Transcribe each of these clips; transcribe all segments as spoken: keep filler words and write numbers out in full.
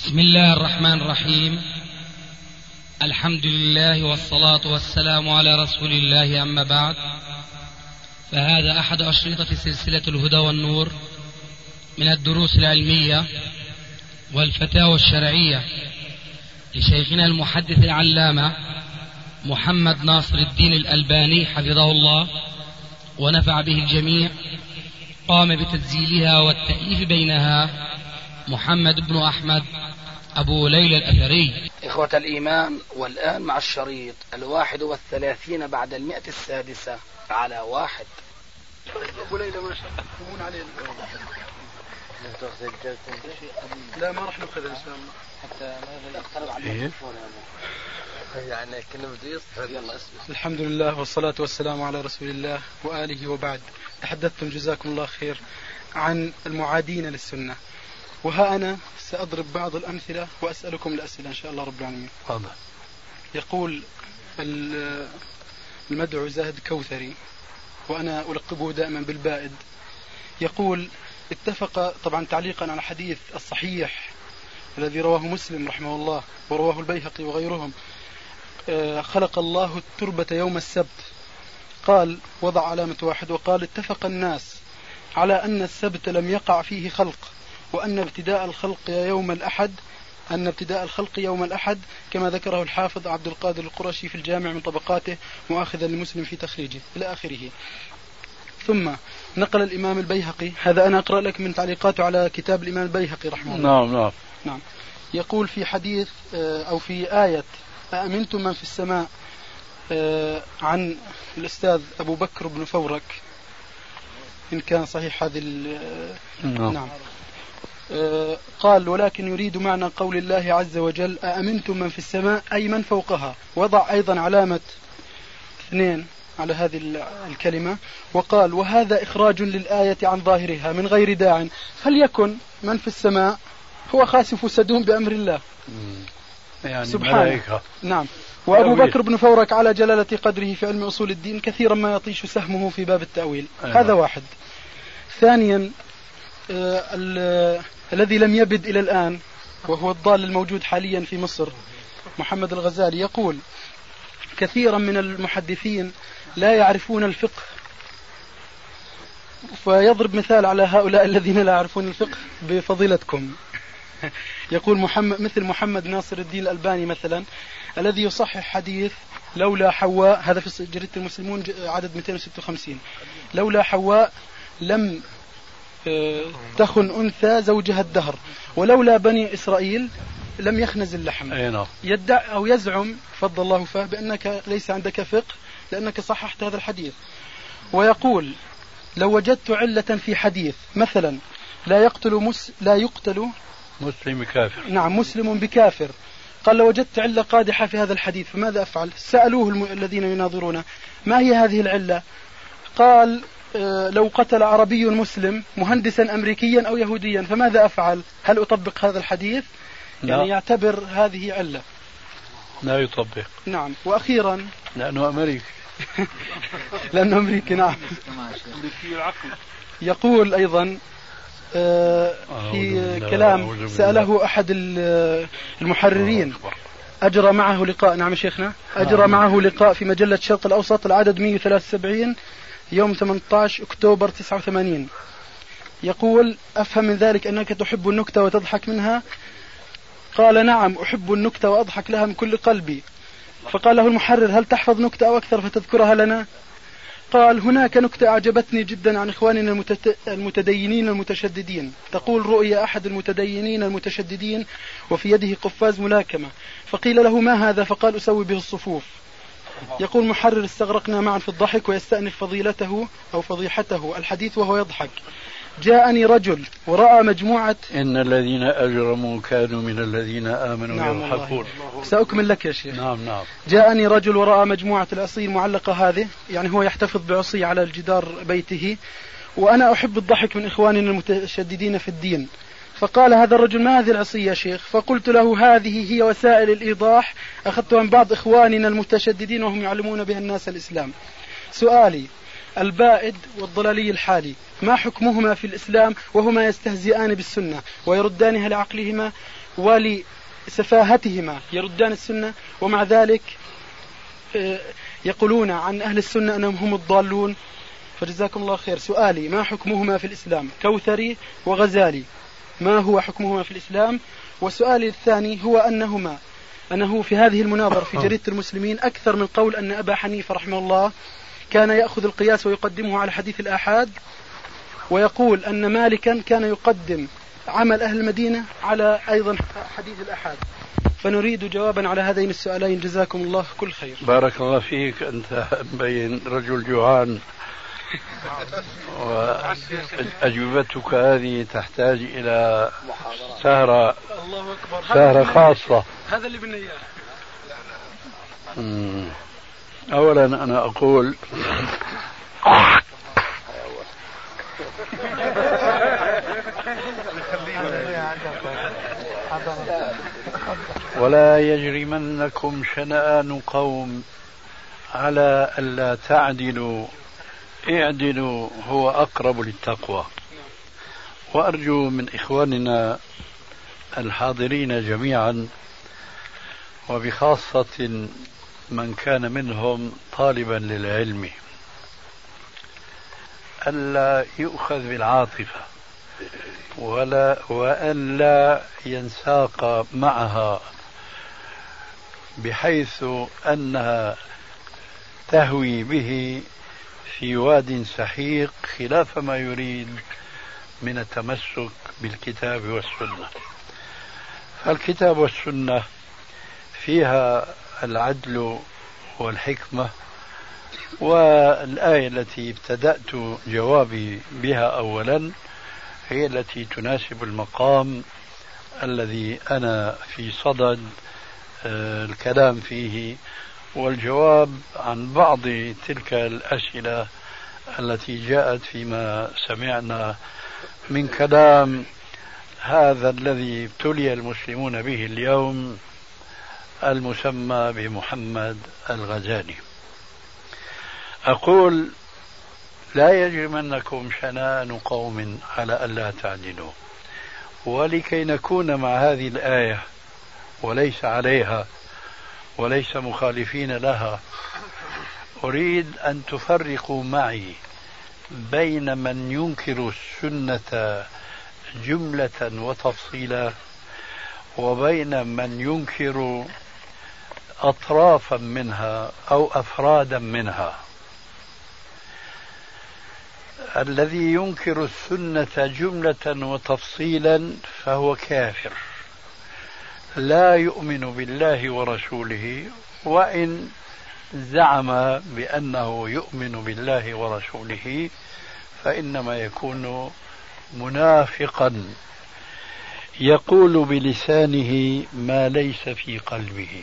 بسم الله الرحمن الرحيم. الحمد لله والصلاة والسلام على رسول الله، أما بعد، فهذا أحد أشرطة سلسلة الهدى والنور من الدروس العلمية والفتاوى الشرعية لشيخنا المحدث العلامة محمد ناصر الدين الألباني حفظه الله ونفع به الجميع. قام بتسجيلها والتأليف بينها محمد بن أحمد أبو ليلى الأثري. إخوة الإيمان، والآن مع الشريط الواحد والثلاثين بعد المئة السادسة على واحد. أبو ليلى ما شاء الله عليه. لا ما راح نأخذ إن شاء الله حتى ما نقترب على الميكروفون يعني كنا بدي يصحر. يلا اسمع. الحمد لله والصلاة والسلام على رسول الله وآله وبعد. تحدثتم جزاكم الله خير عن المعادين للسنة، وها أنا سأضرب بعض الأمثلة وأسألكم الأسئلة إن شاء الله رب العالمين. فضل. يقول المدعو زاهد كوثري، وأنا ألقبه دائما بالبائد، يقول: اتفق، طبعا تعليقا على حديث الصحيح الذي رواه مسلم رحمه الله ورواه البيهقي وغيرهم، خلق الله التربة يوم السبت، قال وضع علامة واحد وقال: اتفق الناس على أن السبت لم يقع فيه خلق، وأن ابتداء الخلق يوم الأحد أن ابتداء الخلق يوم الأحد، كما ذكره الحافظ عبد القادر القرشي في الجامع من طبقاته مؤاخذا لمسلم في تخريجه إلى آخره. ثم نقل الإمام البيهقي، هذا أنا أقرأ لك من تعليقاته على كتاب الإمام البيهقي رحمه الله. نعم نعم نعم. يقول في حديث أو في آية أأمنتم من في السماء عن الأستاذ أبو بكر بن فورك، إن كان صحيح هذه. نعم. نعم. قال: ولكن يريد معنى قول الله عز وجل أأمنتم من في السماء أي من فوقها، وضع أيضا علامة اثنين على هذه الكلمة، وقال: وهذا إخراج للآية عن ظاهرها من غير داع، فليكن من في السماء هو خاسف سدوم بأمر الله يعني سبحانه. نعم. وأبو بكر بن فورك على جلالة قدره في علم أصول الدين كثيرا ما يطيش سهمه في باب التأويل. أيوة. هذا واحد. ثانيا، آه الذي لم يبد إلى الآن وهو الضال الموجود حاليا في مصر، محمد الغزالي، يقول: كثيرا من المحدثين لا يعرفون الفقه، فيضرب مثال على هؤلاء الذين لا يعرفون الفقه بفضيلتكم. يقول محمد مثل محمد ناصر الدين الألباني مثلا، الذي يصحح حديث لولا حواء، هذا في جريدة المسلمون عدد مئتين وستة وخمسين، لولا حواء لم تخن أنثى زوجها الدهر، ولولا بني إسرائيل لم يخنز اللحم. يدعي أو يزعم فضل الله فاه بأنك ليس عندك فقه لأنك صححت هذا الحديث. ويقول: لو وجدت علة في حديث مثلا لا يقتل مس لا يقتل مسلم بكافر، نعم مسلم بكافر، قال: لو وجدت علة قادحة في هذا الحديث فماذا أفعل؟ سألوه الم... الذين يناظرونه: ما هي هذه العلة؟ قال: آه لو قتل عربي مسلم مهندسا أمريكيا أو يهوديا فماذا أفعل؟ هل أطبق هذا الحديث؟ لا. يعني يعتبر هذه علة. لا يطبق. نعم. وأخيرا لأنه أمريكي. لأنه أمريكي. نعم. يقول أيضا آه في كلام سأله أحد المحررين، أجرى معه لقاء. نعم شيخنا. أجرى معه لقاء في مجلة الشرق الأوسط العدد مئة وثلاثة وسبعين يوم ثمانية عشر أكتوبر تسعة وثمانين. يقول: أفهم من ذلك أنك تحب النكتة وتضحك منها؟ قال: نعم أحب النكتة وأضحك لها من كل قلبي. فقال له المحرر: هل تحفظ نكتة أو أكثر فتذكرها لنا؟ قال: هناك نكتة أعجبتني جدا عن إخواننا المتدينين المتشددين، تقول: رؤيا أحد المتدينين المتشددين وفي يده قفاز ملاكمة، فقيل له: ما هذا؟ فقال: أسوي به الصفوف. يقول محرر: استغرقنا معا في الضحك، ويستأنف فضيلته أو فضيحته الحديث وهو يضحك: جاءني رجل ورأى مجموعة إن الذين أجرموا كانوا من الذين آمنوا. نعم يضحكون. سأكمل لك يا شيخ. نعم نعم. جاءني رجل ورأى مجموعة العصي المعلقة هذه، يعني هو يحتفظ بعصي على الجدار بيته، وأنا أحب الضحك من إخواننا المتشددين في الدين. فقال هذا الرجل: ما هذه العصي يا شيخ؟ فقلت له: هذه هي وسائل الإيضاح أخذتها من بعض إخواننا المتشددين وهم يعلمون بها الناس الإسلام. سؤالي: البائد والضلالي الحالي ما حكمهما في الإسلام وهما يستهزئان بالسنة ويردانها لعقلهما ولسفاهتهما يردان السنة، ومع ذلك يقولون عن أهل السنة أنهم هم الضالون. فجزاكم الله خير. سؤالي: ما حكمهما في الإسلام؟ كوثري وغزالي، ما هو حكمهما في الإسلام؟ وسؤالي الثاني هو أنهما أنه في هذه المناظرة في جريدة المسلمين أكثر من قول أن أبا حنيفة رحمه الله كان يأخذ القياس ويقدمه على حديث الآحاد، ويقول أن مالكا كان يقدم عمل أهل المدينة على أيضا حديث الآحاد. فنريد جوابا على هذين السؤالين، جزاكم الله كل خير. بارك الله فيك، أنت مبين رجل جوعان، وأجوبتك هذه تحتاج إلى سهرة سهرة خاصة. هذا اللي بدنا إياه. أولا أنا أقول ولا يجرمنكم شنآن قوم على ألا تعدلوا اعدلوا هو أقرب للتقوى. وأرجو من إخواننا الحاضرين جميعا، وبخاصة من كان منهم طالبا للعلم، ألا يؤخذ بالعاطفة ولا وأن لا ينساق معها بحيث أنها تهوي به في واد سحيق خلاف ما يريد من التمسك بالكتاب والسنة. فالكتاب والسنة فيها العدل والحكمة، والآية التي ابتدأت جوابي بها أولا هي التي تناسب المقام الذي أنا في صدد الكلام فيه والجواب عن بعض تلك الأسئلة التي جاءت فيما سمعنا من كلام هذا الذي ابتلي المسلمون به اليوم المسمى بمحمد الغزالي. أقول: لا يجرمنكم شنآن قوم على ألا تعدلوا. ولكي نكون مع هذه الآية وليس عليها وليس مخالفين لها، أريد أن تفرقوا معي بين من ينكر السنة جملة وتفصيلا وبين من ينكر أطرافا منها أو أفرادا منها. الذي ينكر السنة جملة وتفصيلا فهو كافر لا يؤمن بالله ورسوله، وإن زعم بأنه يؤمن بالله ورسوله فإنما يكون منافقا يقول بلسانه ما ليس في قلبه.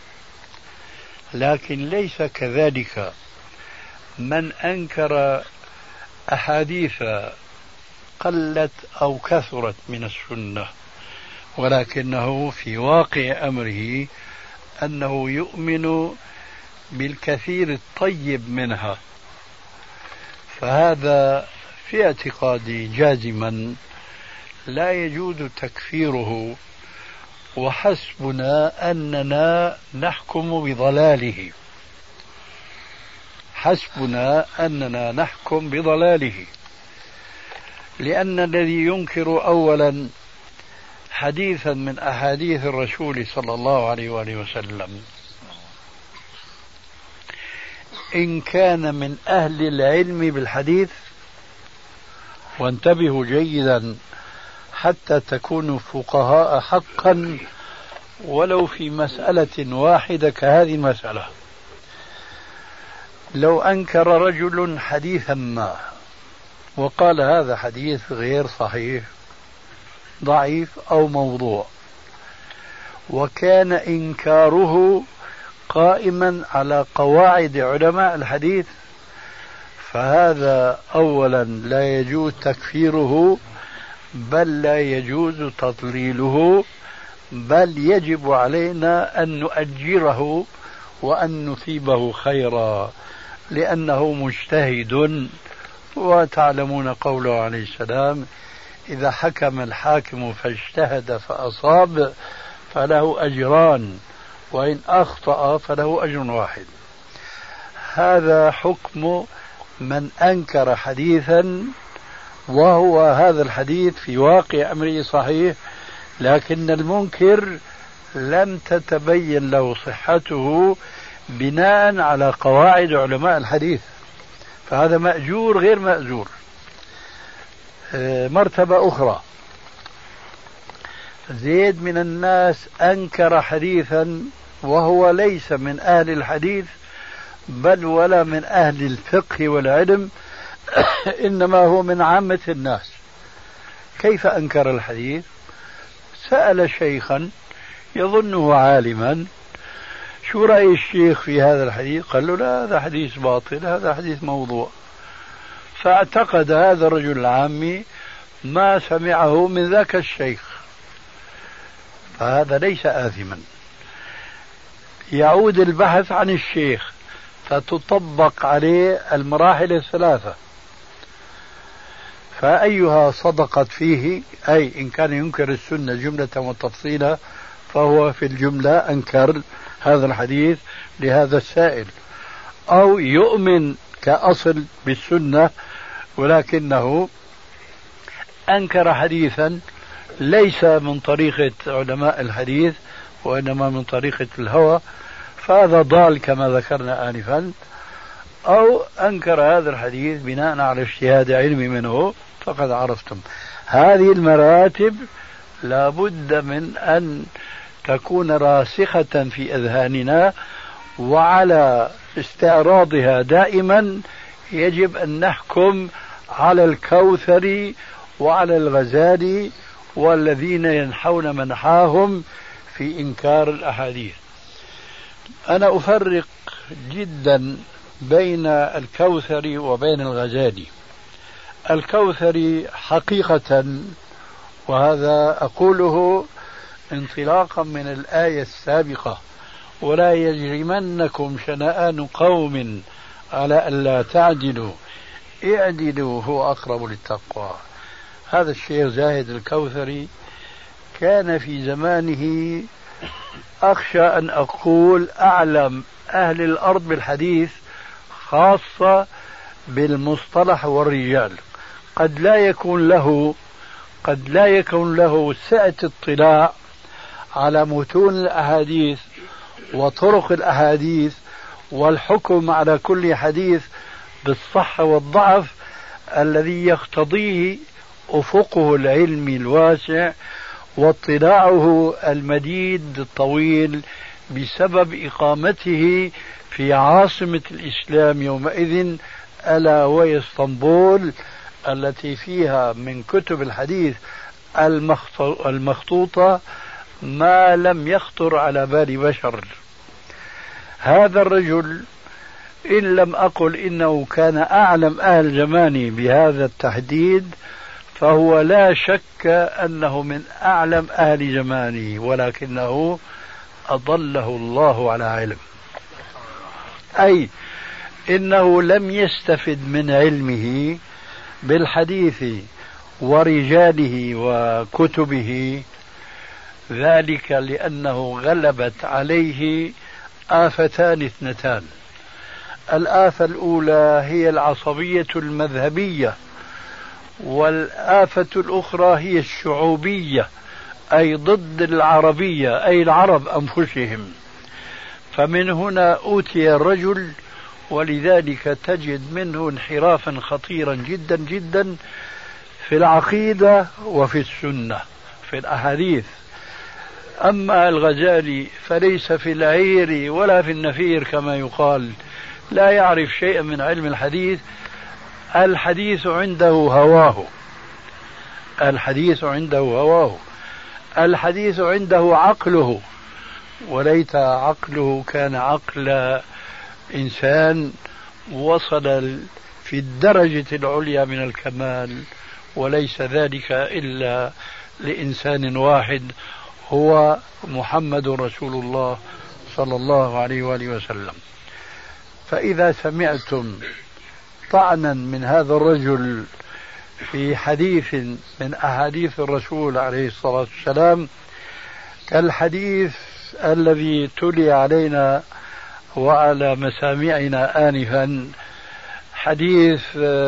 لكن ليس كذلك من أنكر أحاديث قلت أو كثرت من السنة، ولكنه في واقع أمره أنه يؤمن بالكثير الطيب منها، فهذا في اعتقادي جازما لا يجوز تكفيره، وحسبنا أننا نحكم بضلاله حسبنا أننا نحكم بضلاله لأن الذي ينكر أولا حديثا من أحاديث الرسول صلى الله عليه وآله وسلم إن كان من أهل العلم بالحديث، وانتبهوا جيدا حتى تكونوا فقهاء حقا ولو في مسألة واحدة كهذه المسألة. لو أنكر رجل حديثا ما وقال هذا حديث غير صحيح ضعيف أو موضوع، وكان إنكاره قائما على قواعد علماء الحديث، فهذا أولا لا يجوز تكفيره، بل لا يجوز تضليله، بل يجب علينا أن نؤجره وأن نثيبه خيرا لأنه مجتهد. وتعلمون قوله عليه السلام: إذا حكم الحاكم فاجتهد فأصاب فله أجران، وإن أخطأ فله أجر واحد. هذا حكم من أنكر حديثا وهو هذا الحديث في واقع أمره صحيح، لكن المنكر لم تتبين له صحته بناء على قواعد علماء الحديث، فهذا مأجور غير مأجور. مرتبة أخرى، زيد من الناس أنكر حديثا وهو ليس من أهل الحديث بل ولا من أهل الفقه والعلم، إنما هو من عامة الناس. كيف أنكر الحديث؟ سأل شيخا يظنه عالما: شو رأي الشيخ في هذا الحديث؟ قال له: لا، هذا حديث باطل، هذا حديث موضوع. فاعتقد هذا الرجل العامي ما سمعه من ذاك الشيخ، فهذا ليس آثما. يعود البحث عن الشيخ فتطبق عليه المراحل الثلاثة، فأيها صدقت فيه، أي إن كان ينكر السنة جملة وتفصيلا فهو في الجملة أنكر هذا الحديث لهذا السائل، أو يؤمن كأصل بالسنة ولكنه أنكر حديثا ليس من طريقة علماء الحديث وإنما من طريقة الهوى، فهذا ضال كما ذكرنا آنفا، أو أنكر هذا الحديث بناء على اجتهاد علمي منه. فقد عرفتم هذه المراتب لابد من أن تكون راسخة في أذهاننا، وعلى استعراضها دائما يجب أن نحكم على الكوثري وعلى الغزالي والذين ينحون منحاهم في إنكار الأحاديث. أنا أفرق جدا بين الكوثري وبين الغزالي. الكوثري حقيقة، وهذا أقوله انطلاقا من الآية السابقة: ولا يجرمنكم شنآن قوم على ألا تعدلوا اعدلوا هو أقرب للتقوى. هذا الشيخ زاهد الكوثري كان في زمانه أخشى أن أقول أعلم أهل الأرض بالحديث، خاصة بالمصطلح والرجال. قد لا يكون له قد لا يكون له سعة اطلاع على متون الأحاديث وطرق الأحاديث والحكم على كل حديث بالصحة والضعف الذي يقتضيه أفقه العلمي الواسع واطلاعه المديد الطويل بسبب إقامته في عاصمة الإسلام يومئذ، ألا وهي اسطنبول، التي فيها من كتب الحديث المخطوطة ما لم يخطر على بال بشر. هذا الرجل إن لم أقل إنه كان أعلم أهل زمانه بهذا التحديد، فهو لا شك أنه من أعلم أهل زمانه، ولكنه أضله الله على علم، أي إنه لم يستفد من علمه بالحديث ورجاله وكتبه، ذلك لأنه غلبت عليه آفتان اثنتان. الآفة الأولى هي العصبية المذهبية، والآفة الأخرى هي الشعوبية، أي ضد العربية، أي العرب أنفسهم. فمن هنا أوتي الرجل، ولذلك تجد منه انحرافا خطيرا جدا جدا في العقيدة وفي السنة في الأحاديث. أما الغزالي فليس في العير ولا في النفير كما يقال، لا يعرف شيئا من علم الحديث. الحديث عنده هواه الحديث عنده هواه الحديث عنده عقله، وليت عقله كان عقل إنسان وصل في الدرجة العليا من الكمال، وليس ذلك إلا لإنسان واحد هو محمد رسول الله صلى الله عليه وآله وسلم. فإذا سمعتم طعنا من هذا الرجل في حديث من أحاديث الرسول عليه الصلاة والسلام كالحديث الذي تلي علينا وعلى مسامعنا آنفا، حديث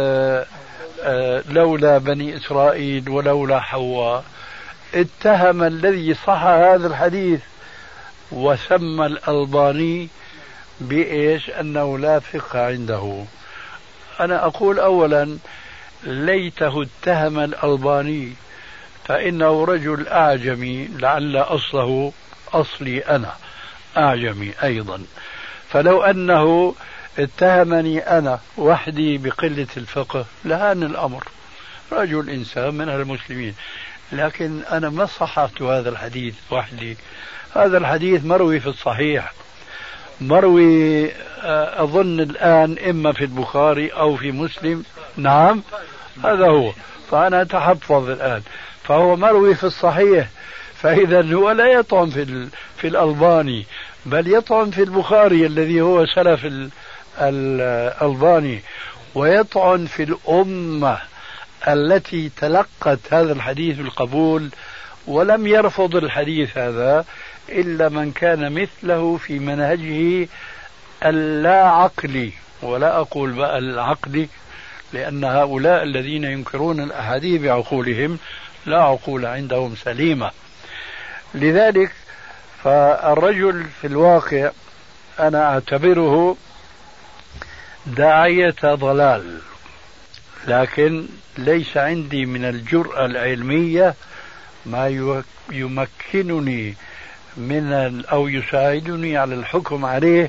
لولا بني إسرائيل ولولا حواء. اتهم الذي صح هذا الحديث وسمى الألباني بإيش؟ أنه لا فقه عنده. أنا أقول أولا ليته اتهم الألباني، فإنه رجل أعجمي، لعل أصله أصلي أنا أعجمي أيضا، فلو أنه اتهمني أنا وحدي بقلة الفقه لهان الأمر، رجل إنسان من المسلمين، لكن أنا ما صححت هذا الحديث وحدي. هذا الحديث مروي في الصحيح، مروي أظن الآن إما في البخاري أو في مسلم. نعم هذا هو، فأنا أتحفظ الآن، فهو مروي في الصحيح، فإذا هو لا يطعن في, في الألباني، بل يطعن في البخاري الذي هو سلف الألباني، ويطعن في الأمة التي تلقت هذا الحديث القبول، ولم يرفض الحديث هذا إلا من كان مثله في منهجه اللا عقلي، ولا أقول بقى العقلي، لأن هؤلاء الذين ينكرون الأحاديث بعقولهم لا عقول عندهم سليمة. لذلك فالرجل في الواقع أنا أعتبره داعية ضلال، لكن ليس عندي من الجرأة العلمية ما يمكنني من أو يساعدني على الحكم عليه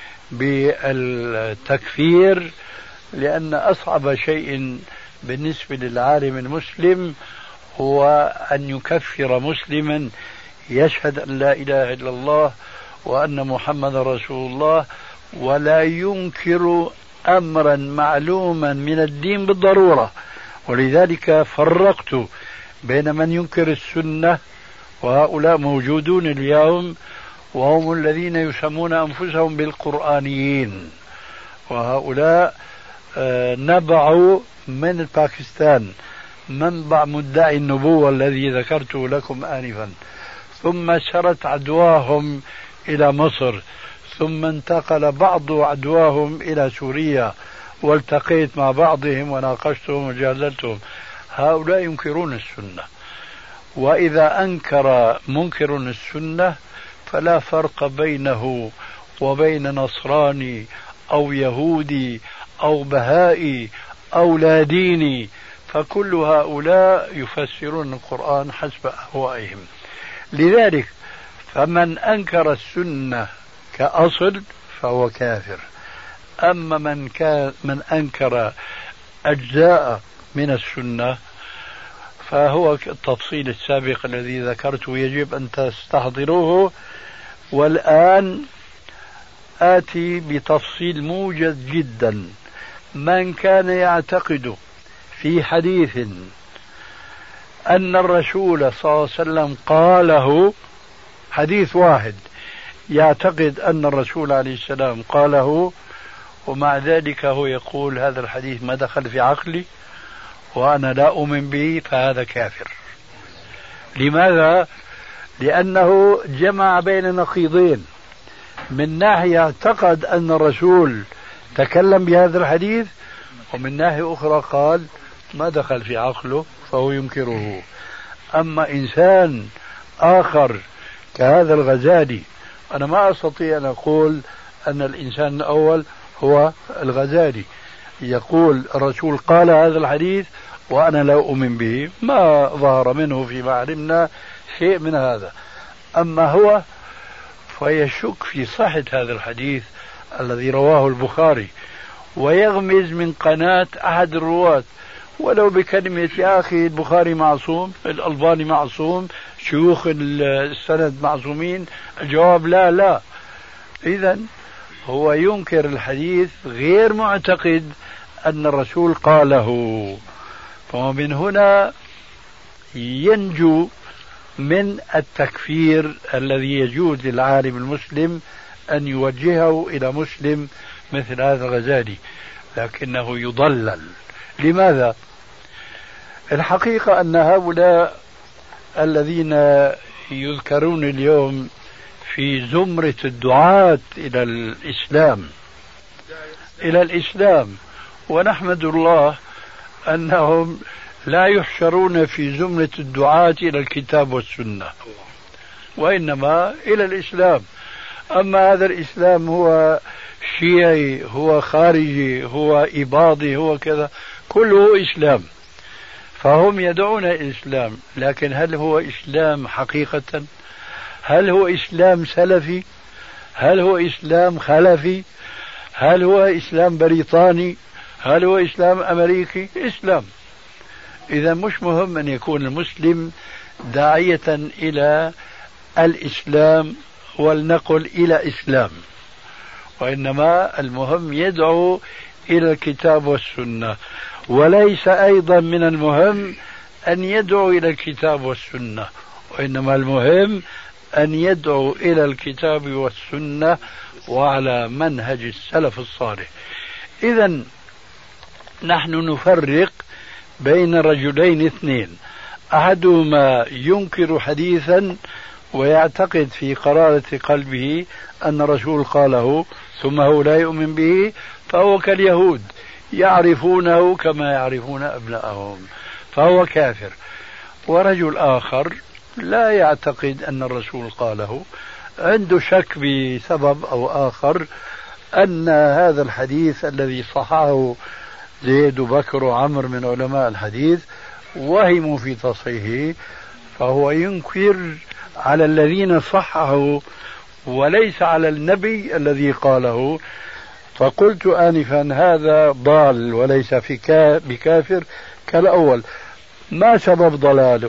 بالتكفير، لأن أصعب شيء بالنسبة للعالم المسلم هو أن يكفر مسلما يشهد أن لا إله إلا الله وأن محمد رسول الله ولا ينكر أمرا معلوما من الدين بالضرورة. ولذلك فرقت بين من ينكر السنة، وهؤلاء موجودون اليوم وهم الذين يسمون أنفسهم بالقرآنيين، وهؤلاء نبعوا من باكستان، منبع مدعي النبوة الذي ذكرته لكم آنفا، ثم سرت عدواهم إلى مصر، ثم انتقل بعض عدواهم إلى سوريا، والتقيت مع بعضهم وناقشتهم وجادلتهم. هؤلاء ينكرون السنة، وإذا أنكر منكر السنة فلا فرق بينه وبين نصراني أو يهودي أو بهائي أو لا ديني، فكل هؤلاء يفسرون القرآن حسب أهوائهم. لذلك فمن أنكر السنة كأصل فهو كافر، أما من كان من أنكر أجزاء من السنة فهو التفصيل السابق الذي ذكرته يجب أن تستحضروه. والآن آتي بتفصيل موجز جدا. من كان يعتقد في حديث أن الرسول صلى الله عليه وسلم قاله، حديث واحد يعتقد أن الرسول عليه السلام قاله، ومع ذلك هو يقول هذا الحديث ما دخل في عقلي وأنا لا أؤمن به، فهذا كافر. لماذا؟ لأنه جمع بين نقيضين، من ناحية اعتقد أن الرسول تكلم بهذا الحديث، ومن ناحية أخرى قال ما دخل في عقله فهو ينكره. أما إنسان آخر كهذا الغزالي، أنا ما أستطيع أن أقول أن الإنسان الأول هو الغزالي، يقول الرسول قال هذا الحديث وأنا لا أؤمن به، ما ظهر منه فيما علمنا شيء من هذا. أما هو فيشك في صحة هذا الحديث الذي رواه البخاري، ويغمز من قناة أحد الرواة ولو بكلمة يا أخي البخاري معصوم، الألباني معصوم، شيوخ السند معصومين. الجواب لا لا. إذن هو ينكر الحديث غير معتقد أن الرسول قاله، فمن هنا ينجو من التكفير الذي يجوز للعالم المسلم أن يوجهه إلى مسلم مثل هذا الغزالي، لكنه يضلل. لماذا؟ الحقيقة أن هؤلاء الذين يذكرون اليوم في زمرة الدعاة إلى الإسلام إلى الإسلام ونحمد الله أنهم لا يحشرون في زمرة الدعاة إلى الكتاب والسنة، وإنما إلى الإسلام. أما هذا الإسلام هو شيعي، هو خارجي، هو إباضي، هو كذا، كله إسلام. فهم يدعون الإسلام، لكن هل هو إسلام حقيقة؟ هل هو إسلام سلفي؟ هل هو إسلام خلفي؟ هل هو إسلام بريطاني؟ هل هو إسلام أمريكي؟ إسلام. إذا مش مهم أن يكون المسلم داعية إلى الإسلام ولنقل إلى إسلام، وإنما المهم يدعو إلى الكتاب والسنة. وليس أيضا من المهم أن يدعو إلى الكتاب والسنة، وإنما المهم أن يدعو إلى الكتاب والسنة وعلى منهج السلف الصالح. إذن نحن نفرق بين رجلين اثنين، أحدهما ينكر حديثا ويعتقد في قرارة قلبه أن الرسول قاله ثم هو لا يؤمن به، فهو كاليهود يعرفونه كما يعرفون أبنائهم، فهو كافر. ورجل آخر لا يعتقد أن الرسول قاله، عنده شك بسبب أو آخر أن هذا الحديث الذي صححه زيد وبكر وعمر من علماء الحديث وهموا في تصحيحه، فهو ينكر على الذين صححوا وليس على النبي الذي قاله. فقلت آنفا هذا ضال وليس في بكافر كالأول. ما سبب ضلاله؟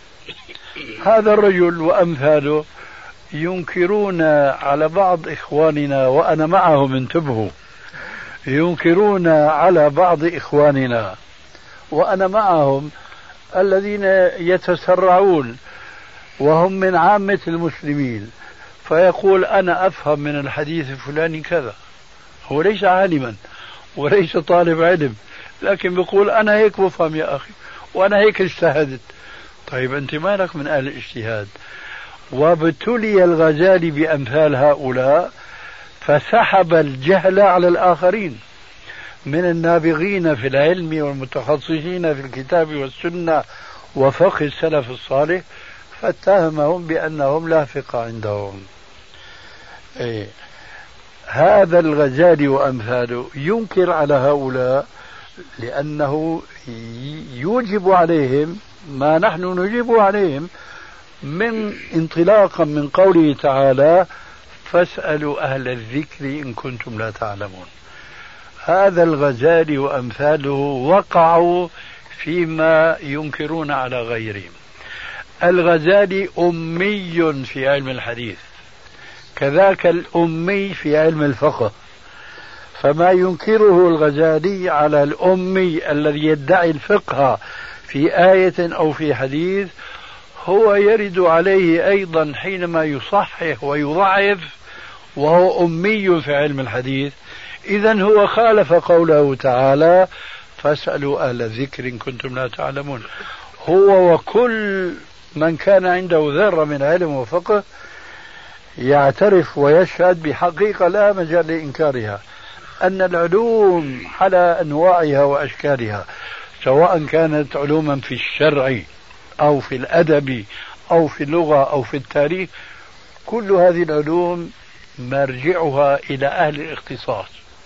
هذا الرجل وأمثاله ينكرون على بعض إخواننا، وأنا معهم انتبهوا، ينكرون على بعض إخواننا وأنا معهم الذين يتسرعون وهم من عامة المسلمين، فيقول أنا أفهم من الحديث الفلاني كذا. هو ليس عالما وليس طالب علم، لكن بيقول أنا هيك بفهم يا أخي وأنا هيك اجتهدت. طيب أنت مالك من أهل الاجتهاد؟ وابتلي الغزالي بأمثال هؤلاء فسحب الجهل على الآخرين من النابغين في العلم والمتخصصين في الكتاب والسنة وفقه السلف الصالح، فاتهمهم بأنهم لا فقه عندهم. إيه. هذا الغزالي وأمثاله ينكر على هؤلاء لأنه يوجب عليهم ما نحن نجيب عليهم من انطلاقا من قوله تعالى فاسألوا أهل الذكر إن كنتم لا تعلمون. هذا الغزالي وأمثاله وقعوا فيما ينكرون على غيرهم. الغزالي أمي في علم الحديث، كذاك الأمي في علم الفقه، فما ينكره الغزالي على الأمي الذي يدعي الفقه في آية أو في حديث هو يرد عليه أيضا حينما يصحح ويضعف وهو أمي في علم الحديث. إذن هو خالف قوله تعالى فاسألوا أهل الذكر إن كنتم لا تعلمون. هو وكل من كان عنده ذرة من علم وفقه يعترف ويشهد بحقيقة لا مجال لإنكارها أن العلوم على أنواعها وأشكالها، سواء كانت علوما في الشرع أو في الأدب أو في اللغة أو في التاريخ، كل هذه العلوم مرجعها إلى أهل الاختصاص.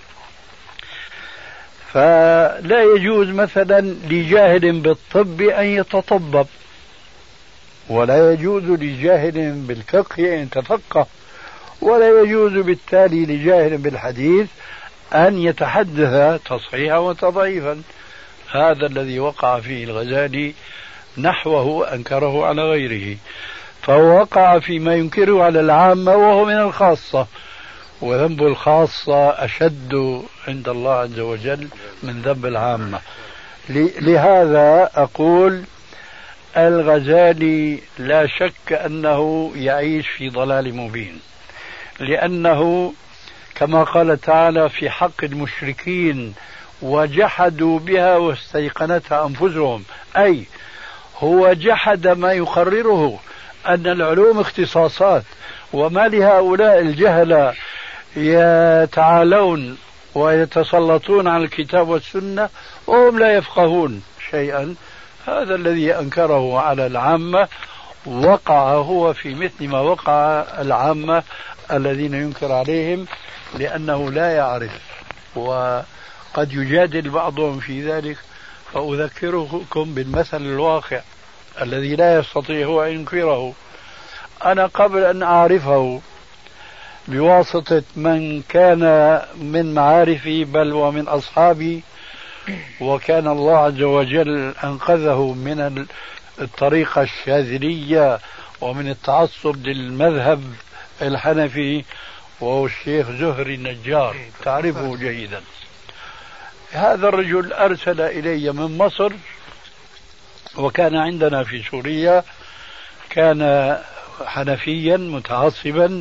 فلا يجوز مثلا لجاهل بالطب أن يتطبب، ولا يجوز لجاهل بالفقه أن يتفقه، ولا يجوز بالتالي لجاهل بالحديث أن يتحدث تصحيحا وتضعيفا. هذا الذي وقع فيه الغزالي نحوه أنكره على غيره، فهو وقع فيما ينكره على العامة وهو من الخاصة، وذنب الخاصة أشد عند الله عز وجل من ذنب العامة. لهذا أقول الغزالي لا شك أنه يعيش في ضلال مبين، لأنه كما قال تعالى في حق المشركين وجحدوا بها واستيقنتها أنفسهم، أي هو جحد ما يقرره أن العلوم اختصاصات، وما لهؤلاء الجهلة يتعالون ويتسلطون على الكتاب والسنة وهم لا يفقهون شيئا. هذا الذي أنكره على العامة وقع هو في مثل ما وقع العامة الذين ينكر عليهم، لأنه لا يعرف، وقد يجادل بعضهم في ذلك. فأذكركم بالمثل الواقع الذي لا يستطيع هو أن ينكره. أنا قبل أن أعرفه بواسطة من كان من معارفي بل ومن أصحابي، وكان الله عز وجل أنقذه من الطريقة الشاذلية ومن التعصب للمذهب الحنفي، وهو الشيخ زهري النجار، تعرفه جيدا. هذا الرجل أرسل إلي من مصر، وكان عندنا في سوريا، كان حنفيا متعصبا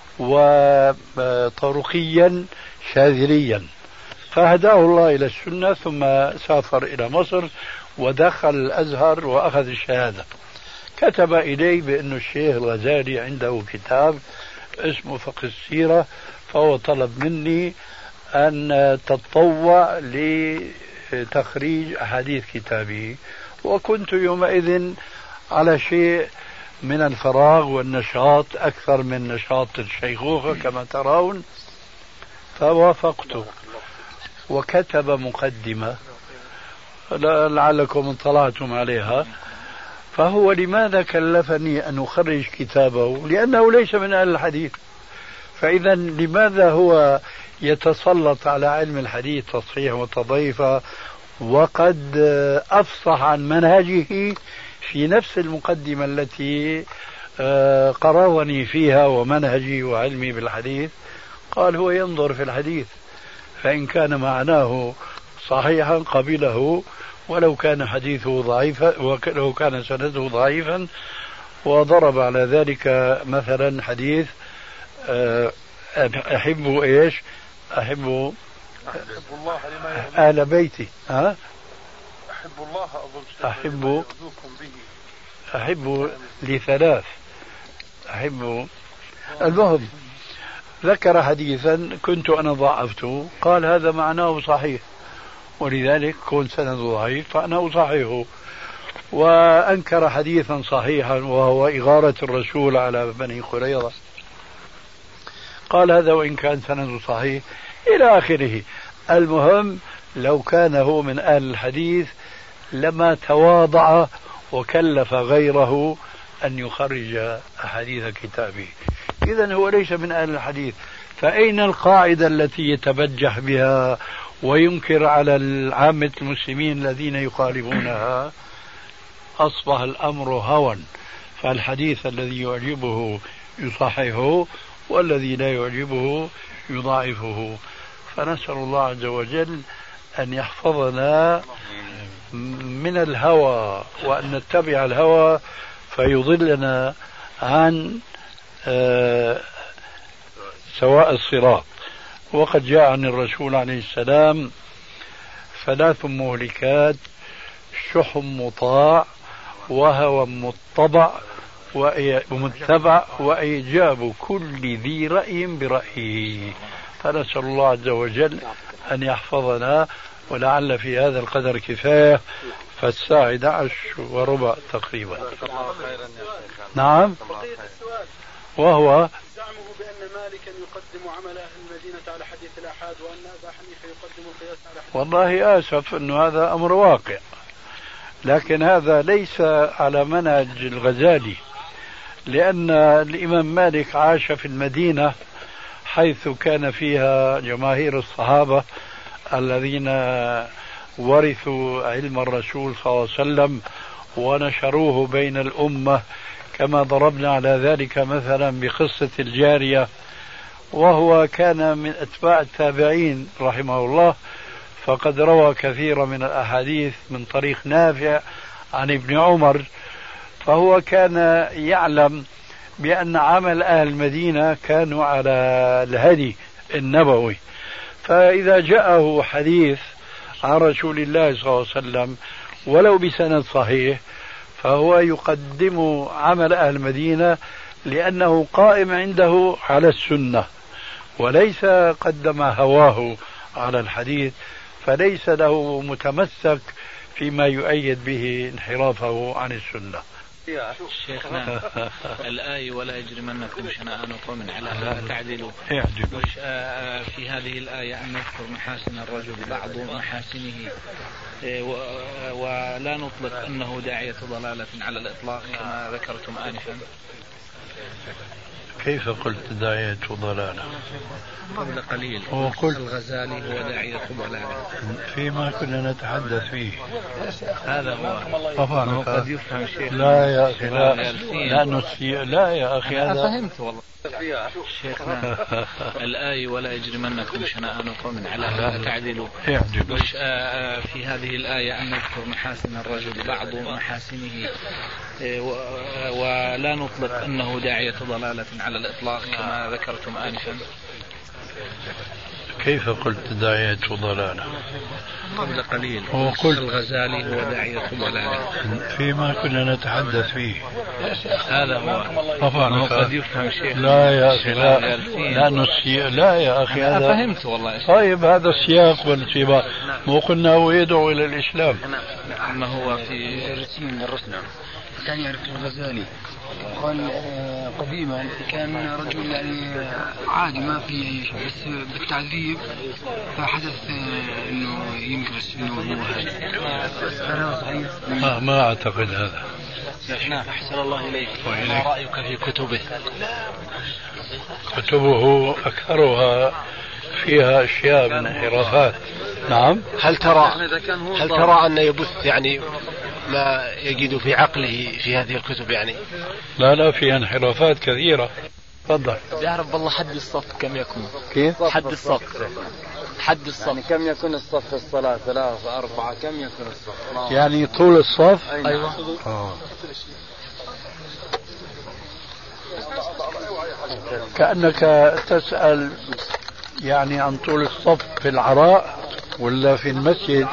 وطرقيا شاذليا، فهداه الله إلى السنة، ثم سافر إلى مصر ودخل الأزهر وأخذ الشهادة. كتب إلي بأن الشيخ الغزالي عنده كتاب اسمه فقه السيرة، فهو طلب مني أن تتطوع لتخريج أحاديث كتابه، وكنت يومئذ على شيء من الفراغ والنشاط أكثر من نشاط الشيخوخة كما ترون، فوافقته. وكتب مقدمة لعلكم اطلعتم عليها. فهو لماذا كلفني أن أخرج كتابه؟ لأنه ليس من أهل الحديث. فإذا لماذا هو يتسلط على علم الحديث تصحيح وتضعيف، وقد أفصح عن منهجه في نفس المقدمة التي قررني فيها ومنهجي وعلمي بالحديث؟ قال هو ينظر في الحديث، فإن كان معناه صحيحا قبله، ولو كان حديثه ضعيفا، ولو كان سنده ضعيفا. وضرب على ذلك مثلا حديث أحب إيش أحب الله لما أهل بيتي، ها أحب الله أحب أحب لثلاث أحب. المهم ذكر حديثا كنت أنا ضعفته، قال هذا معناه صحيح، ولذلك كون سند ضعيف فأنا أصححه. وأنكر حديثا صحيحا وهو إغارة الرسول على بني قريظة، قال هذا وإن كان سند صحيح، إلى آخره. المهم لو كان هو من أهل الحديث لما تواضع وكلف غيره أن يخرج أحاديث كتابه. إذن هو ليس من أهل الحديث. فأين القاعدة التي يتبجح بها وينكر على العامة المسلمين الذين يخالفونها؟ أصبح الأمر هوى، فالحديث الذي يعجبه يصححه، والذي لا يعجبه يضاعفه. فنسأل الله عز وجل أن يحفظنا من الهوى، وأن نتبع الهوى فيضلنا عن سواء الصراط. وقد جاء عن الرسول عليه السلام ثلاث مهلكات: شح مطاع، وهوى متبع ومتبع، وإيجاب كل ذي رأي برأيه. فنسأل الله عز وجل أن يحفظنا. ولعل في هذا القدر كفاية، فالساعة إحدى عشر وربع تقريبا. نعم. وهو زعمه بأن مالكا يقدم عمل أهل المدينة على حديث الآحاد، وأن أبا حنيفة يقدم القياس على حديث. والله آسف أنه هذا أمر واقع، لكن هذا ليس على منهج الغزالي، لأن الإمام مالك عاش في المدينة حيث كان فيها جماهير الصحابة الذين ورثوا علم الرسول صلى الله عليه وسلم ونشروه بين الأمة، كما ضربنا على ذلك مثلا بقصة الجارية. وهو كان من أتباع التابعين رحمه الله، فقد روى كثيرا من الأحاديث من طريق نافع عن ابن عمر. فهو كان يعلم بأن عمل أهل المدينة كانوا على الهدي النبوي، فإذا جاءه حديث عن رسول الله صلى الله عليه وسلم ولو بسند صحيح فهو يقدم عمل أهل المدينة لأنه قائم عنده على السنة وليس قدم هواه على الحديث، فليس له متمسك فيما يؤيد به انحرافه عن السنة. شيخنا الآية ولا يجرمنكم شنآن قوم على ألا تعدلوا، في هذه الآية أن نذكر محاسن الرجل بعض محاسنه ولا نطلق أنه داعية ضلالة على الإطلاق كما ذكرتم آنفا. كيف قلت داعية ضلالة؟ قبل قليل وقلت الغزالي هو داعية ضلالة فيما كنا نتحدث فيه. هذا هو طبعا قد يفهم شيخ. لا يا أخي لا لا, نسي... لا يا أخي هذا فهمت والله. شيخنا الآية ولا يجرمنكم شنآن قوم على ألا تعدلوا، في هذه الآية أن نذكر محاسن الرجل بعض محاسنه ولا نطلق أنه داعية ضلالة على الإطلاق كما ذكرتم آنفا. كيف قلت داعية ضلالة؟ قبل قليل وقلت الغزالي هو داعية ضلالة فيما كنا نتحدث فيه. هذا هو طبعا قد يفهم شيخ. لا يا أخي لا لا نسي... لا يا أخي هذا فهمت والله. طيب هذا السياق والسباق مو قلنا هو يدعو إلى الإسلام. ما هو في رسم الرسنة كان يعرف الغزالي قال قديما كان رجل يعني عادي ما في أي شيء، بس بالتعذيب فحدث إنه ينكرس إنه هو هذا صحيح. ما, ما أعتقد هذا. أحسن الله إليك. ما رأيك في كتبه؟ كتبه أكثرها فيها أشياء من انحرافات. نعم. هل ترى هل ترى أن يبث يعني ما يجد في عقله في هذه الكتب يعني؟ لا لا في انحرافات كثيرة. تفضل. يعرف والله حد الصف كم يكون؟ كيف؟ حد الصف حد الصف يعني كم يكون الصف في الصلاة؟ ثلاثة أربعة كم يكون الصف؟ يعني طول الصف؟ أيوة. آه. كأنك تسأل يعني عن طول الصف في العراء ولا في المسجد؟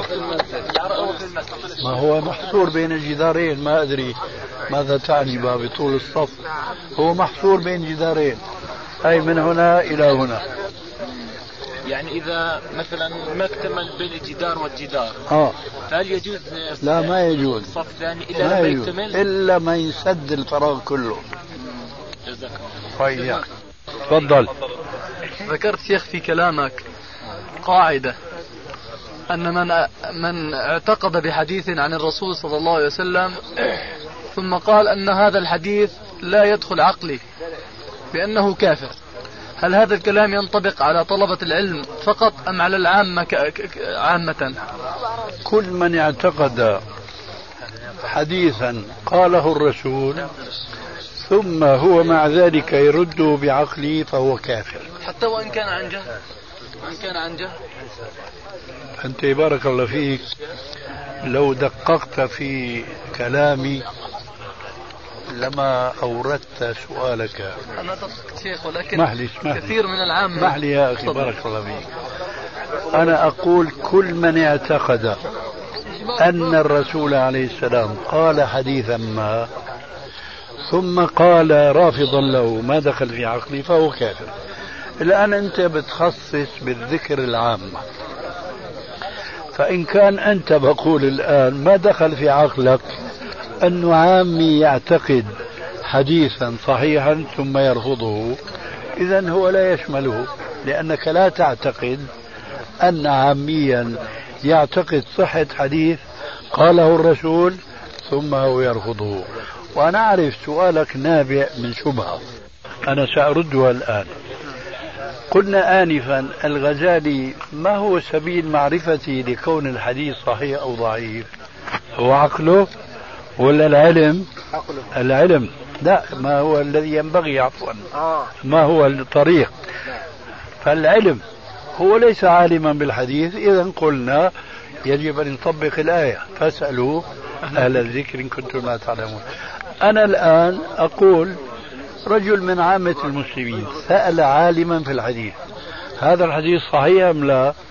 ما هو محصور بين الجدارين، ما أدري ماذا تعني بطول الصف. هو محصور بين جدارين، أي من هنا إلى هنا. يعني إذا مثلا ما اكتمل بين الجدار والجدار آه. فهل يجوز؟ لا ما يجوز الصف الثاني إلا ما يكتمل، إلا ما يسد الفراغ كله. جزاك الله. تفضل. ذكرت شيخ في كلامك قاعدة أن من من اعتقد بحديث عن الرسول صلى الله عليه وسلم ثم قال أن هذا الحديث لا يدخل عقلي بأنه كافر، هل هذا الكلام ينطبق على طلبة العلم فقط أم على العامة عامة؟ كل من اعتقد حديثا قاله الرسول ثم هو مع ذلك يرده بعقله فهو كافر، حتى وإن كان عن جهل. وإن كان عن جهل. أنت بارك الله فيك لو دققت في كلامي لما أوردت سؤالك. أنا دققت شيخ ولكن محلي كثير من العامة. محلي يا أخي بارك الله فيك. أنا أقول كل من اعتقد أن الرسول عليه السلام قال حديثا ما ثم قال رافضا له ما دخل في عقلي فهو كافر. الآن أنت بتخصص بالذكر العامة، فإن كان أنت بقول الآن ما دخل في عقلك أنه عامي يعتقد حديثا صحيحا ثم يرفضه، إذن هو لا يشمله، لأنك لا تعتقد أن عاميا يعتقد صحة حديث قاله الرسول ثم هو يرفضه. وأنا أعرف سؤالك نابع من شبهة أنا سأردها الآن. قلنا آنفا الغزالي ما هو سبيل معرفتي لكون الحديث صحيح أو ضعيف؟ هو عقله ولا العلم؟ العلم. لا، ما هو الذي ينبغي عفوا ما هو الطريق. فالعلم هو ليس عالما بالحديث، إذن قلنا يجب أن نطبق الآية فاسألوا أهل الذكر إن كنتم لا تعلمون. أنا الآن أقول رجل من عامة المسلمين سأل عالما في الحديث هذا الحديث صحيح أم لا؟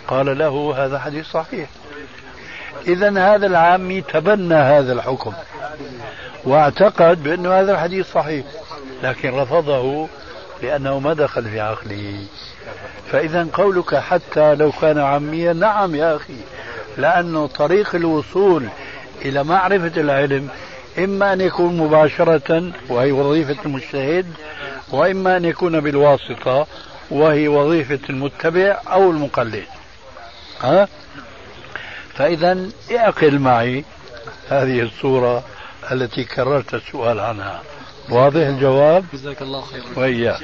قال له هذا حديث صحيح. إذا هذا العامي تبنى هذا الحكم واعتقد بأن هذا الحديث صحيح، لكن رفضه لأنه ما دخل في عقله. فإذا قولك حتى لو كان عاميا، نعم يا أخي، لأنه طريق الوصول إلى معرفة العلم إما أن يكون مباشرة وهي وظيفة المجتهد، وإما أن يكون بالواسطة وهي وظيفة المتبع أو المقلد. ها؟ فإذا اعقل معي هذه الصورة التي كررت السؤال عنها. واضح الجواب؟ جزاك الله خير. وإياه.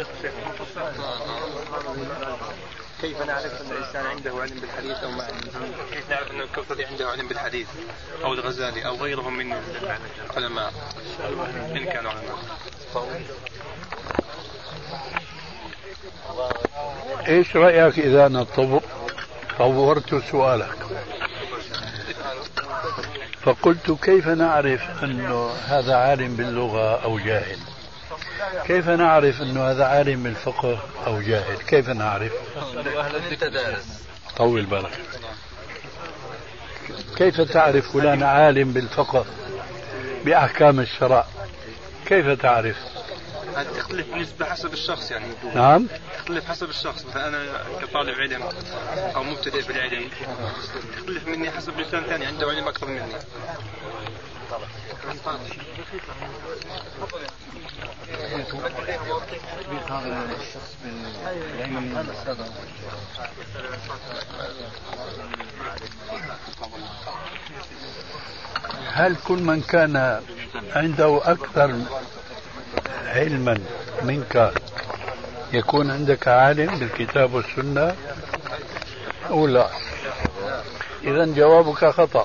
كيف نعرف أن الإنسان عنده علم بالحديث أو ما عنده؟ كيف نعرف أن الكوثري عنده علم بالحديث أو الغزالي أو غيرهم من العلماء إن كانوا علماء؟ إيش رأيك إذا أنا طورت سؤالك فقلت كيف نعرف أنه هذا عالم باللغة أو جاهل؟ كيف نعرف أنه هذا عالم بالفقه أو جاهل؟ كيف نعرف؟ طول بالك. كيف تعرف فلان عالم بالفقه بأحكام الشرع؟ كيف تعرف؟ تختلف بالنسبة حسب الشخص يعني. نعم تختلف حسب الشخص. مثلا أنا كطالب علم أو مبتدئ بالعلم تختلف مني حسب إنسان ثاني عنده علم أكثر مني. هل كل من كان عنده أكثر علما منك يكون عندك عالم بالكتاب والسنة أو لا؟ إذا جوابك خطأ،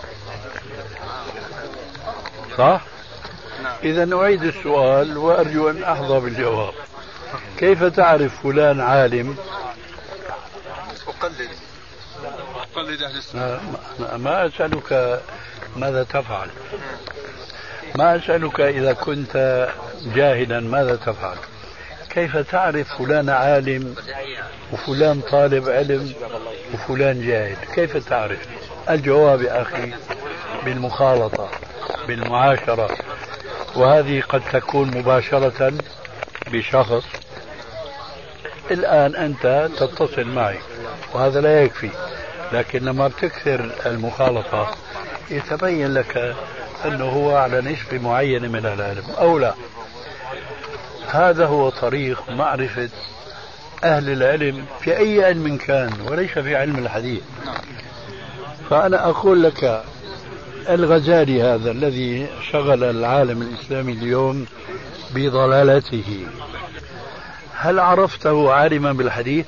صح؟ إذا أعيد السؤال وأرجو أن أحظى بالجواب. كيف تعرف فلان عالم؟ أقلد أقلد أهل السنة. ما أسألك ماذا تفعل، ما أسألك إذا كنت جاهلا ماذا تفعل. كيف تعرف فلان عالم وفلان طالب علم وفلان جاهل؟ كيف تعرف؟ الجواب يا أخي بالمخالطة، بالمعاشرة، وهذه قد تكون مباشرة بشخص. الآن أنت تتصل معي وهذا لا يكفي، لكن لما بتكثر المخالطة يتبين لك أنه هو على نسبة معينة من العلم أو لا. هذا هو طريق معرفة أهل العلم في أي علم كان وليس في علم الحديث. فأنا أقول لك الغزالي هذا الذي شغل العالم الإسلامي اليوم بضلالته، هل عرفته عالما بالحديث؟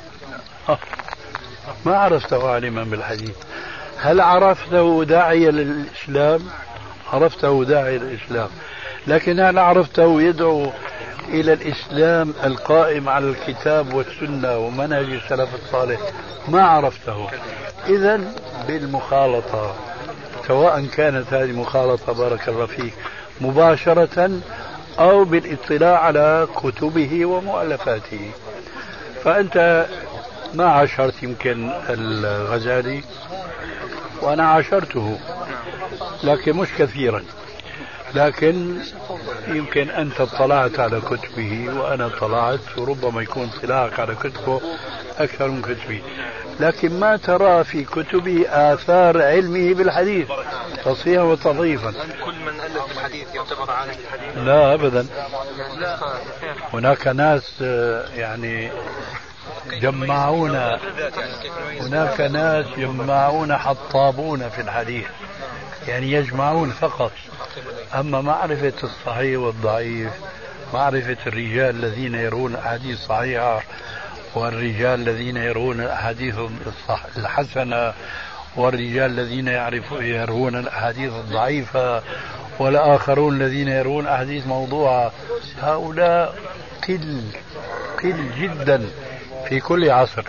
ما عرفته عالما بالحديث. هل عرفته داعيا للإسلام؟ عرفته داعيا للإسلام، لكن هل عرفته يدعو إلى الإسلام القائم على الكتاب والسنة ومنهج السلف الصالح؟ ما عرفته. إذن بالمخالطة، سواء كانت هذه مخالطة بارك الله فيك مباشرة أو بالاطلاع على كتبه ومؤلفاته. فأنت ما عاشرت يمكن الغزالي وأنا عاشرته لكن مش كثيرا، لكن يمكن أنت اطلعت على كتبه وأنا اطلعت، وربما يكون اطلاعك على كتبه أكثر من كتبي، لكن ما ترى في كتبه آثار علمه بالحديث تصحيحا وتضعيفا. كل من ألف بالحديث يعتبر عالم بالحديث؟ لا أبدا. هناك ناس يعني جمعونا، هناك ناس يجمعون حطابون في الحديث، يعني يجمعون فقط. أما معرفة الصحيح والضعيف، معرفة الرجال الذين يرون أحاديث صحيحة والرجال الذين يرون الأحاديث الحسنة والرجال الذين يعرفون يرون الأحاديث الضعيفة والآخرون الذين يرون أحاديث موضوعة، هؤلاء قل قل جدا في كل عصر.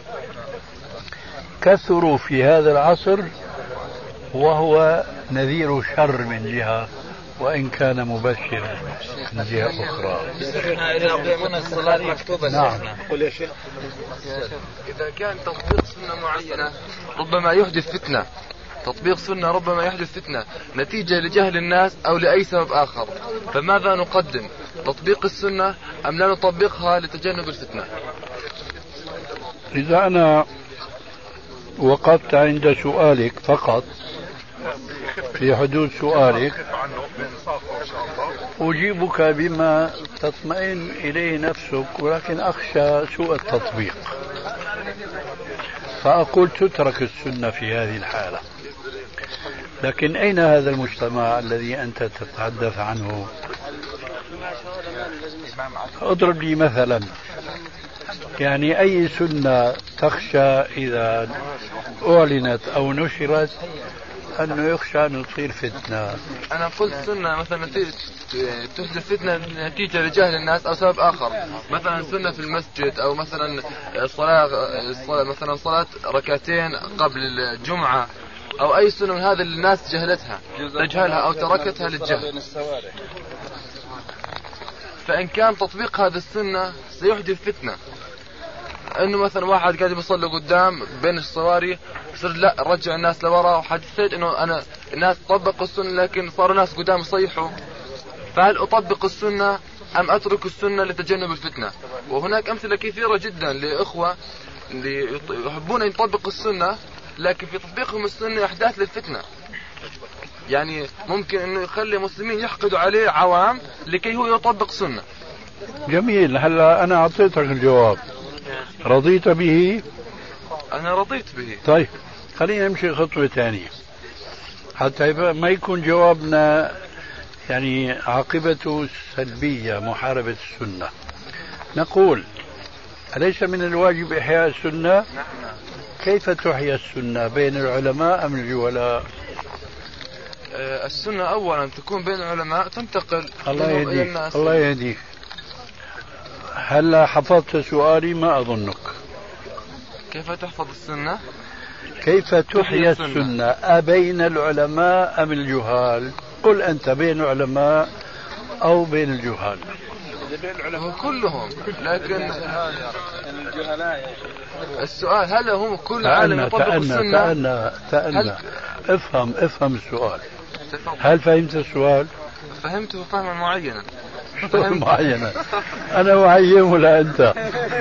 كثروا في هذا العصر وهو نذير شر من جهة وإن كان مبشرا من جهة أخرى. إذا أقيمنا الصلاة مكتوبة. نعم. قل يا شيخ. إذا كان تطبيق سنة معينة ربما يحدث فتنة، تطبيق سنة ربما يحدث فتنة نتيجة لجهل الناس أو لأي سبب آخر، فماذا نقدم؟ تطبيق السنة أم لا نطبقها لتجنب الفتنة؟ إذا أنا وقفت عند سؤالك فقط، في حدود سؤالك أجيبك بما تطمئن إليه نفسك، ولكن أخشى سوء التطبيق، فأقول تترك السنة في هذه الحالة. لكن أين هذا المجتمع الذي أنت تتحدث عنه؟ اضرب لي مثلا، يعني أي سنة تخشى إذا أعلنت أو نشرت أنه يخشى أن تصير فتنة؟ أنا قلت سنة مثلا تحدث فتنة نتيجة لجهل الناس أو سبب آخر، مثلا سنة في المسجد، أو مثلا صلاة مثلا صلاة ركعتين قبل الجمعة، أو أي سنة من هذه الناس جهلتها تجهلها أو تركتها للجهل. فإن كان تطبيق هذه السنة سيحدث فتنة، انه مثلا واحد قاعد يصلي قدام بين الصواري يصير لا رجع الناس لورا، وحدثت انه انا الناس طبقوا السنة لكن صاروا ناس قدام يصيحوا، فهل اطبق السنة ام اترك السنة لتجنب الفتنة؟ وهناك امثلة كثيرة جدا لاخوة اللي يحبون ان يطبقوا السنة لكن في تطبيقهم السنة احداث للفتنة، يعني ممكن انه يخلي المسلمين يحقدوا عليه عوام لكي هو يطبق سنة. جميل، هلا انا اعطيتك الجواب، رضيت به؟ أنا رضيت به. طيب خلينا نمشي خطوة ثانية حتى ما يكون جوابنا يعني عاقبته سلبية، محاربة السنة. نقول أليس من الواجب إحياء السنة؟ نعم. كيف تحيا السنة، بين العلماء أم الجهلاء؟ أه السنة أولا تكون بين العلماء، تنتقل الله يهديك. الله يهديك. هلا حفظت سؤالي؟ ما أظنك. كيف تحفظ السنة؟ كيف تحيا السنة, السنة؟ أبين العلماء أم الجهال؟ قل أنت بين العلماء أو بين الجهال؟ هو كلهم، لكن السؤال هل هم كل عالم يطبق السنة؟ تأنى تأنى هل... افهم افهم السؤال. هل فهمت السؤال؟ فهمته فهما معينا. معينة أنا وعيهم ولا أنت؟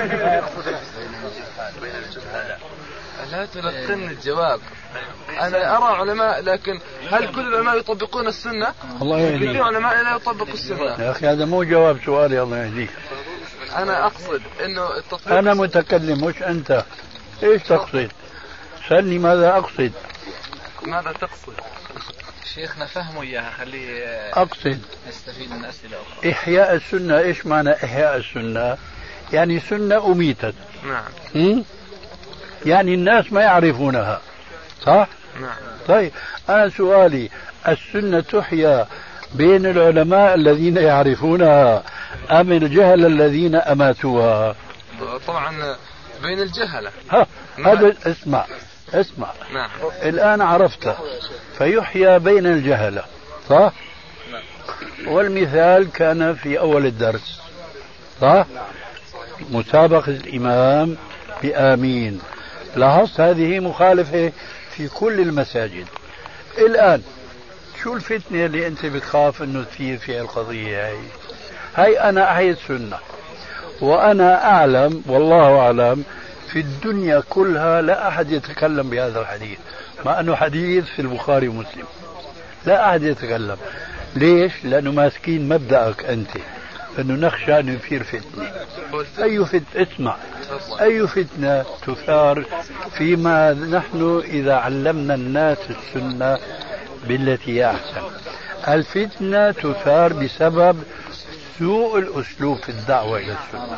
لا تلقن الجواب. أنا أرى علماء، لكن هل كل العلماء يطبقون السنة؟ الله يهديك. كل علماء لا يطبقوا السنة. يا أخي هذا مو جواب سؤالي. الله يهديك. أنا أقصد إنه التطبيق. أنا متكلم مش أنت. إيش تقصد؟ سألني ماذا أقصد. ماذا تقصد؟ شيخنا فهموا إياها، خليه أقصد نستفيد من أسئلة أخرى. إحياء السنة. إيش معنى إحياء السنة؟ يعني سنة أميتت. نعم. يعني الناس ما يعرفونها، صح؟ نعم. طيب أنا سؤالي، السنة تحيا بين العلماء الذين يعرفونها أم الجهل الذين أماتوها؟ طبعا بين الجهلة. ها هذا اسمع اسمع. نعم. الآن عرفت، فيحيا بين الجهلة، صح؟ نعم. والمثال كان في أول الدرس، صح؟ مسابقة الإمام بآمين. لاحظت هذه مخالفة في كل المساجد. الآن شو الفتنة اللي أنت بتخاف أنه تصير في القضية هاي؟ هاي أنا أحيي السنة، وأنا أعلم والله أعلم في الدنيا كلها لا أحد يتكلم بهذا الحديث، مع أنه حديث في البخاري ومسلم. لا أحد يتكلم. ليش؟ لأنه ماسكين مبدأك أنت أنه نخشى أن يثير فتنة. أي فتنة؟ اسمع، أي فتنة تثار فيما نحن إذا علمنا الناس السنة بالتي هي أحسن؟ الفتنة تثار بسبب سوء الأسلوب في الدعوة إلى السنة.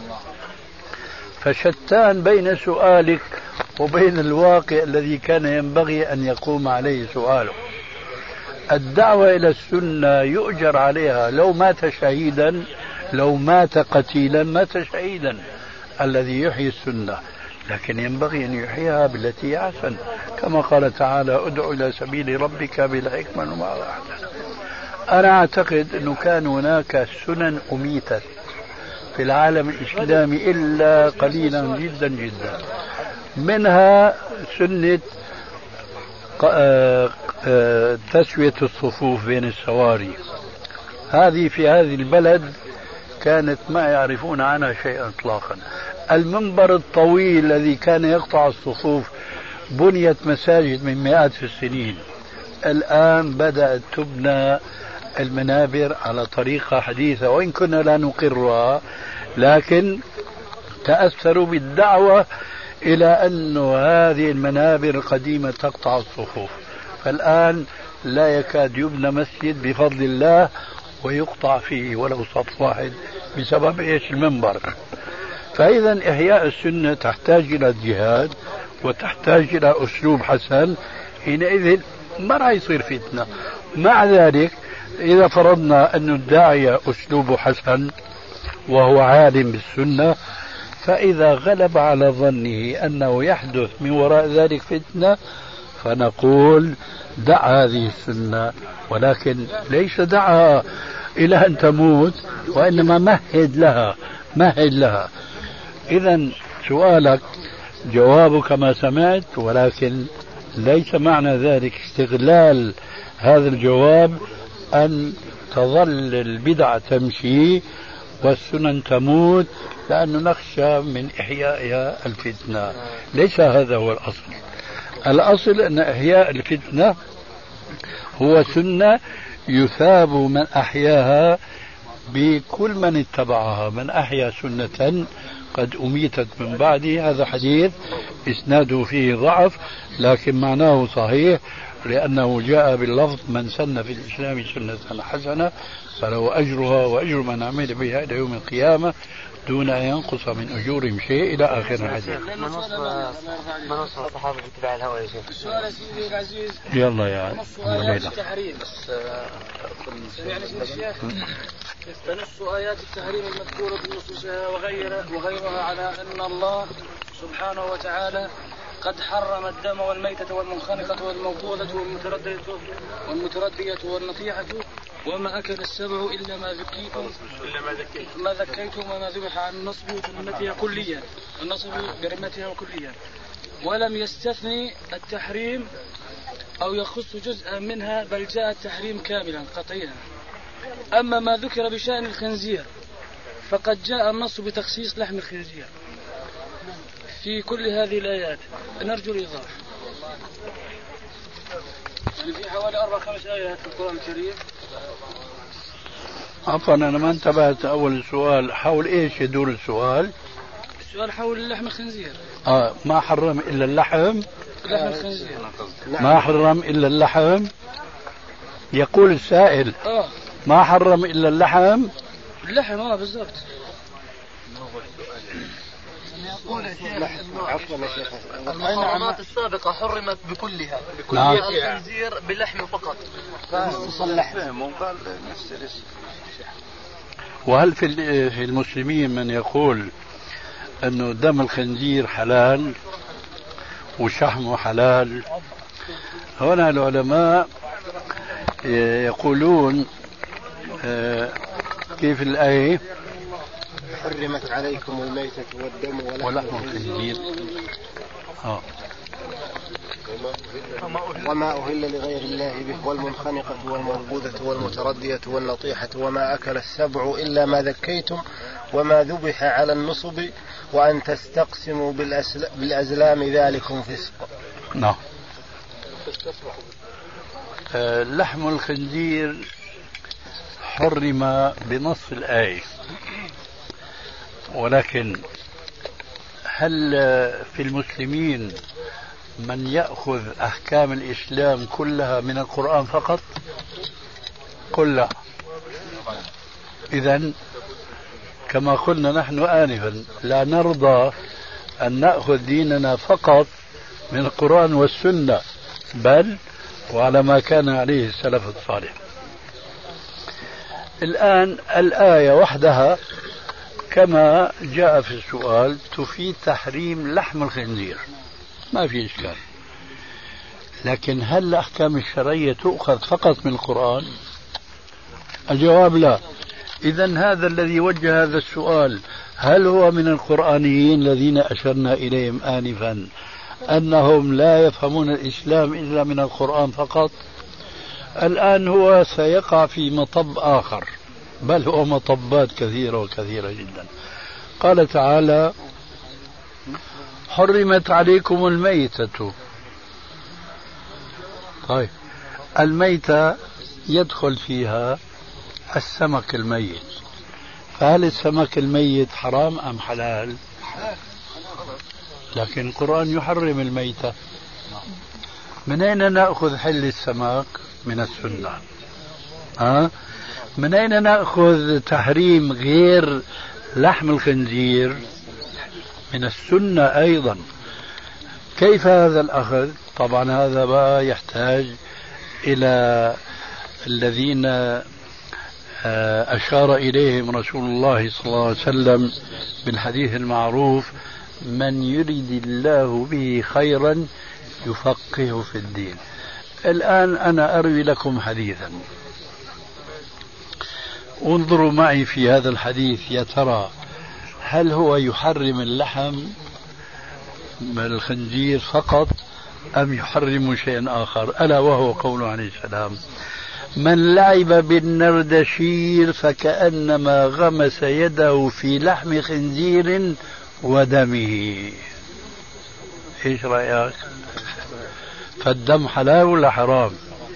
فشتان بين سؤالك وبين الواقع الذي كان ينبغي أن يقوم عليه سؤاله. الدعوة إلى السنة يؤجر عليها، لو مات شهيدا، لو مات قتيلا مات شهيدا الذي يحيي السنة، لكن ينبغي أن يحييها بالتي أحسن، كما قال تعالى ادع إلى سبيل ربك بالحكمة والموعظة الحسنة. أنا أعتقد أنه كان هناك سنن أميتت في العالم الإسلامي إلا قليلا جدا جدا، منها سنة تسوية الصفوف بين السواري. هذه في هذه البلد كانت ما يعرفون عنها شيئا إطلاقا. المنبر الطويل الذي كان يقطع الصفوف بنيت مساجد من مئات السنين، الآن بدأت تبنى المنابر على طريقة حديثة، وإن كنا لا نقرها لكن تأثروا بالدعوة إلى أن هذه المنابر القديمة تقطع الصفوف. فالآن لا يكاد يبنى مسجد بفضل الله ويقطع فيه ولو صف واحد بسبب إيش؟ المنبر. فإذا إحياء السنة تحتاج إلى جهاد وتحتاج إلى أسلوب حسن، حينئذ ما راح يصير فتنة. مع ذلك إذا فرضنا أن الداعية أسلوبه حسن وهو عالم بالسنة، فإذا غلب على ظنه أنه يحدث من وراء ذلك فتنة فنقول دع هذه السنة، ولكن ليس دعها إلى أن تموت، وإنما مهد لها مهد لها. إذا سؤالك جوابه كما سمعت، ولكن ليس معنى ذلك استغلال هذا الجواب أن تظل البدع تمشي والسنن تموت، لأنه نخشى من إحيائها الفتنة. ليس هذا هو الأصل. الأصل أن إحياء الفتنة هو سنة يثاب من أحياها بكل من اتبعها. من أحيا سنة قد أميتت من بعده، هذا حديث إسناده فيه ضعف لكن معناه صحيح، لأنه جاء باللفظ من سن في الإسلام سنة حسنة فله أجرها وأجر من عمل بها إلى يوم القيامة دون أن ينقص من أجورهم شيء إلى آخر الحديث. من وصف الصحابة باتباع الهوى يا شيخ؟ السؤال يا سيدي العزيز يلا يا آيات التحريم. يعني الشيخ تنص آيات التحريم المذكورة بنصوصها وغيرها وغيرها على أن الله سبحانه وتعالى قد حرم الدم والميتة والمنخنقة والموقوذة والمتردية والمتردية والنطيحة وما أكل السبع إلا ما ذكيتم ما ذكيتم وما ذبح عن النصب برمتها كليا النصب برمتها كليا، ولم يستثني التحريم أو يخص جزءا منها، بل جاء التحريم كاملا قطعيا. أما ما ذكر بشأن الخنزير فقد جاء النص بتخصيص لحم الخنزير في كل هذه الآيات. نرجو الإيضاح. في حوالي أربع خمس آيات في القرآن الكريم. عفوا أنا ما انتبهت أول السؤال حول إيش يدور السؤال؟ السؤال حول لحم الخنزير. آه ما حرم إلا اللحم. لحم الخنزير ما حرم إلا اللحم. يقول السائل آه. ما حرم إلا اللحم. اللحم اه بالضبط. يقول يا شيخ المحرمات السابقة حرمت بكلها نعم. الخنزير بلحم فقط. وهل في المسلمين من يقول أنه دم الخنزير حلال وشحمه حلال؟ هنا العلماء يقولون كيف الآية؟ حرمت عليكم الميتة والدم ولحم الخنزير آه. وما أهل لغير الله به والمنخنقة والموقوذة والمتردية والنطيحة وما أكل السبع إلا ما ذكيتم وما ذبح على النصب وأن تستقسموا بالأزلام ذلكم فسق. نعم. آه لحم الخنزير حرم بنص الآية، ولكن هل في المسلمين من يأخذ أحكام الإسلام كلها من القرآن فقط؟ قل لا. إذن كما قلنا نحن آنفا لا نرضى أن نأخذ ديننا فقط من القرآن والسنة، بل وعلى ما كان عليه السلف الصالح. الآن الآية وحدها كما جاء في السؤال تفيد تحريم لحم الخنزير، ما في إشكال. لكن هل الأحكام الشرعية تؤخذ فقط من القرآن؟ الجواب لا. إذن هذا الذي وجه هذا السؤال هل هو من القرآنيين الذين أشرنا إليهم آنفا أنهم لا يفهمون الإسلام إلا من القرآن فقط؟ الآن هو سيقع في مطب آخر، بل هو مطبات كثيرة وكثيرة جدا. قال تعالى: حرمت عليكم الميتة. طيب، الميتة يدخل فيها السمك الميت، فهل السمك الميت حرام أم حلال؟ لكن القرآن يحرم الميتة. من أين نأخذ حل السمك؟ من السنة. أه؟ من أين نأخذ تحريم غير لحم الخنزير؟ من السنة أيضا. كيف هذا الأخذ؟ طبعا هذا بقى يحتاج إلى الذين أشار إليهم رسول الله صلى الله عليه وسلم بالحديث المعروف: من يريد الله به خيرا يفقهه في الدين. الآن أنا أروي لكم حديثا، انظروا معي في هذا الحديث يا ترى هل هو يحرم اللحم من الخنزير فقط أم يحرم شيئا آخر؟ ألا وهو قوله عليه السلام: من لعب بالنردشير فكأنما غمس يده في لحم خنزير ودمه. ايش رأيك؟ فالدم حلال ولا حرام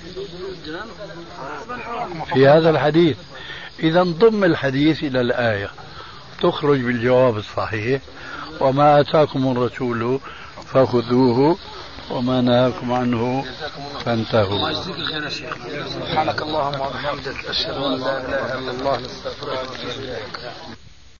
في هذا الحديث؟ إذا ضم الحديث إلى الآية تخرج بالجواب الصحيح: وما آتاكم الرسول فخذوه وما نهاكم عنه فانتهوا. سبحانك اللهم وبحمدك أشهد أن لا إله إلا الله نستغفرك ونتوب إليك.